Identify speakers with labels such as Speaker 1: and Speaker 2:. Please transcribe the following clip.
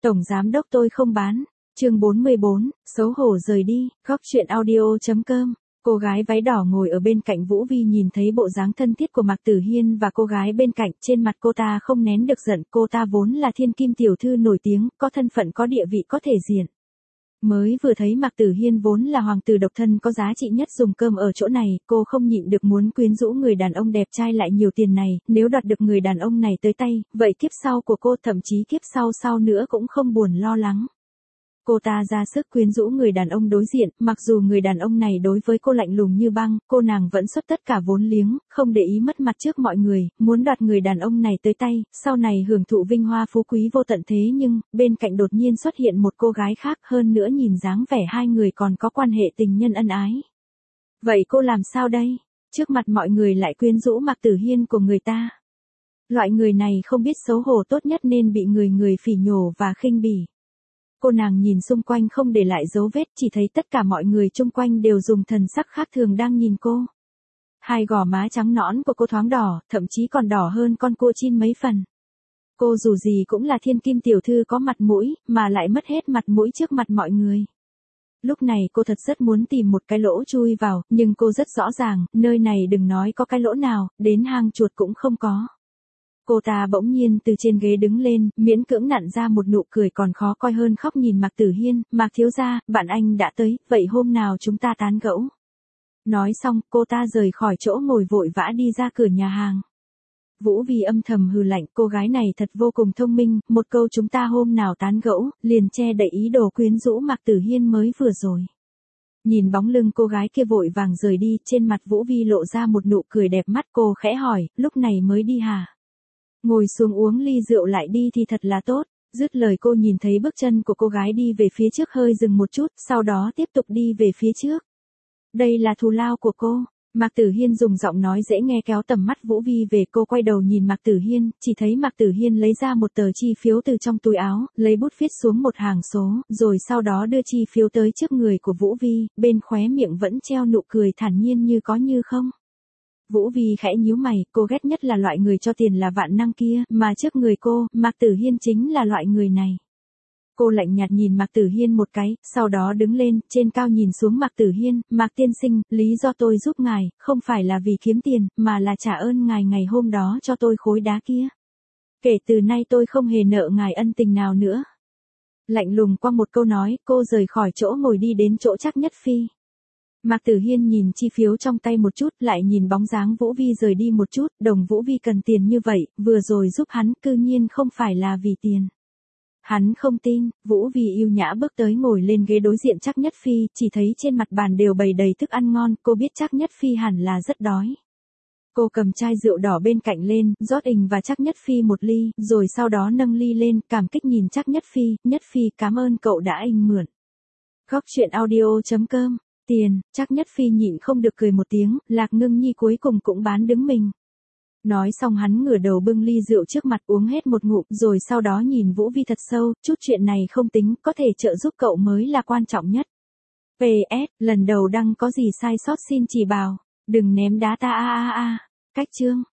Speaker 1: Tổng giám đốc tôi không bán. Chương 44, xấu hổ rời đi, góc chuyện audio.com. Cô gái váy đỏ ngồi ở bên cạnh Vũ Vi nhìn thấy bộ dáng thân thiết của Mạc Tử Hiên và cô gái bên cạnh, trên mặt cô ta không nén được giận, cô ta vốn là thiên kim tiểu thư nổi tiếng, có thân phận có địa vị có thể diện. Mới vừa thấy Mạc Tử Hiên vốn là hoàng tử độc thân có giá trị nhất dùng cơm ở chỗ này, cô không nhịn được muốn quyến rũ người đàn ông đẹp trai lại nhiều tiền này, nếu đoạt được người đàn ông này tới tay, vậy kiếp sau của cô thậm chí kiếp sau nữa cũng không buồn lo lắng. Cô ta ra sức quyến rũ người đàn ông đối diện, mặc dù người đàn ông này đối với cô lạnh lùng như băng, cô nàng vẫn xuất tất cả vốn liếng, không để ý mất mặt trước mọi người, muốn đoạt người đàn ông này tới tay, sau này hưởng thụ vinh hoa phú quý vô tận thế nhưng, bên cạnh đột nhiên xuất hiện một cô gái khác hơn nữa nhìn dáng vẻ hai người còn có quan hệ tình nhân ân ái. Vậy cô làm sao đây? Trước mặt mọi người lại quyến rũ Mạc Tử Hiên của người ta. Loại người này không biết xấu hổ tốt nhất nên bị người phỉ nhổ và khinh bỉ. Cô nàng nhìn xung quanh không để lại dấu vết, chỉ thấy tất cả mọi người chung quanh đều dùng thần sắc khác thường đang nhìn cô. Hai gò má trắng nõn của cô thoáng đỏ, thậm chí còn đỏ hơn con cua chin mấy phần. Cô dù gì cũng là thiên kim tiểu thư có mặt mũi, mà lại mất hết mặt mũi trước mặt mọi người. Lúc này cô thật rất muốn tìm một cái lỗ chui vào, nhưng cô rất rõ ràng, nơi này đừng nói có cái lỗ nào, đến hang chuột cũng không có. Cô ta bỗng nhiên từ trên ghế đứng lên, miễn cưỡng nặn ra một nụ cười còn khó coi hơn khóc nhìn Mạc Tử Hiên, Mạc thiếu gia, bạn anh đã tới, vậy hôm nào chúng ta tán gẫu. Nói xong, cô ta rời khỏi chỗ ngồi vội vã đi ra cửa nhà hàng. Vũ Vi âm thầm hừ lạnh, cô gái này thật vô cùng thông minh, một câu chúng ta hôm nào tán gẫu, liền che đậy ý đồ quyến rũ Mạc Tử Hiên mới vừa rồi. Nhìn bóng lưng cô gái kia vội vàng rời đi, trên mặt Vũ Vi lộ ra một nụ cười đẹp mắt, cô khẽ hỏi, lúc này mới đi hả? Ngồi xuống uống ly rượu lại đi thì thật là tốt. Dứt lời cô nhìn thấy bước chân của cô gái đi về phía trước hơi dừng một chút, sau đó tiếp tục đi về phía trước. Đây là thù lao của cô. Mạc Tử Hiên dùng giọng nói dễ nghe kéo tầm mắt Vũ Vi về, cô quay đầu nhìn Mạc Tử Hiên, chỉ thấy Mạc Tử Hiên lấy ra một tờ chi phiếu từ trong túi áo, lấy bút viết xuống một hàng số, rồi sau đó đưa chi phiếu tới trước người của Vũ Vi, bên khóe miệng vẫn treo nụ cười thản nhiên như có như không. Vũ Vi khẽ nhíu mày, cô ghét nhất là loại người cho tiền là vạn năng kia, mà trước người cô, Mạc Tử Hiên chính là loại người này. Cô lạnh nhạt nhìn Mạc Tử Hiên một cái, sau đó đứng lên, trên cao nhìn xuống Mạc Tử Hiên, Mạc tiên sinh, lý do tôi giúp ngài, không phải là vì kiếm tiền, mà là trả ơn ngài ngày hôm đó cho tôi khối đá kia. Kể từ nay tôi không hề nợ ngài ân tình nào nữa. Lạnh lùng qua một câu nói, cô rời khỏi chỗ ngồi đi đến chỗ Trác Nhất Phi. Mạc Tử Hiên nhìn chi phiếu trong tay một chút, lại nhìn bóng dáng Vũ Vi rời đi một chút, đồng Vũ Vi cần tiền như vậy, vừa rồi giúp hắn, cư nhiên không phải là vì tiền. Hắn không tin, Vũ Vi yêu nhã bước tới ngồi lên ghế đối diện Trác Nhất Phi, chỉ thấy trên mặt bàn đều bày đầy thức ăn ngon, cô biết Trác Nhất Phi hẳn là rất đói. Cô cầm chai rượu đỏ bên cạnh lên, rót ình và Trác Nhất Phi một ly, rồi sau đó nâng ly lên, cảm kích nhìn Trác Nhất Phi, cảm ơn cậu đã ình mượn. Góc chuyện audio.com. Tiền, Trác Nhất Phi nhịn không được cười một tiếng, Lạc Ngưng Nhi cuối cùng cũng bán đứng mình. Nói xong hắn ngửa đầu bưng ly rượu trước mặt uống hết một ngụm, rồi sau đó nhìn Vũ Vi thật sâu, chút chuyện này không tính, có thể trợ giúp cậu mới là quan trọng nhất. PS, lần đầu đăng có gì sai sót xin chỉ bảo, đừng ném đá ta Cách chương.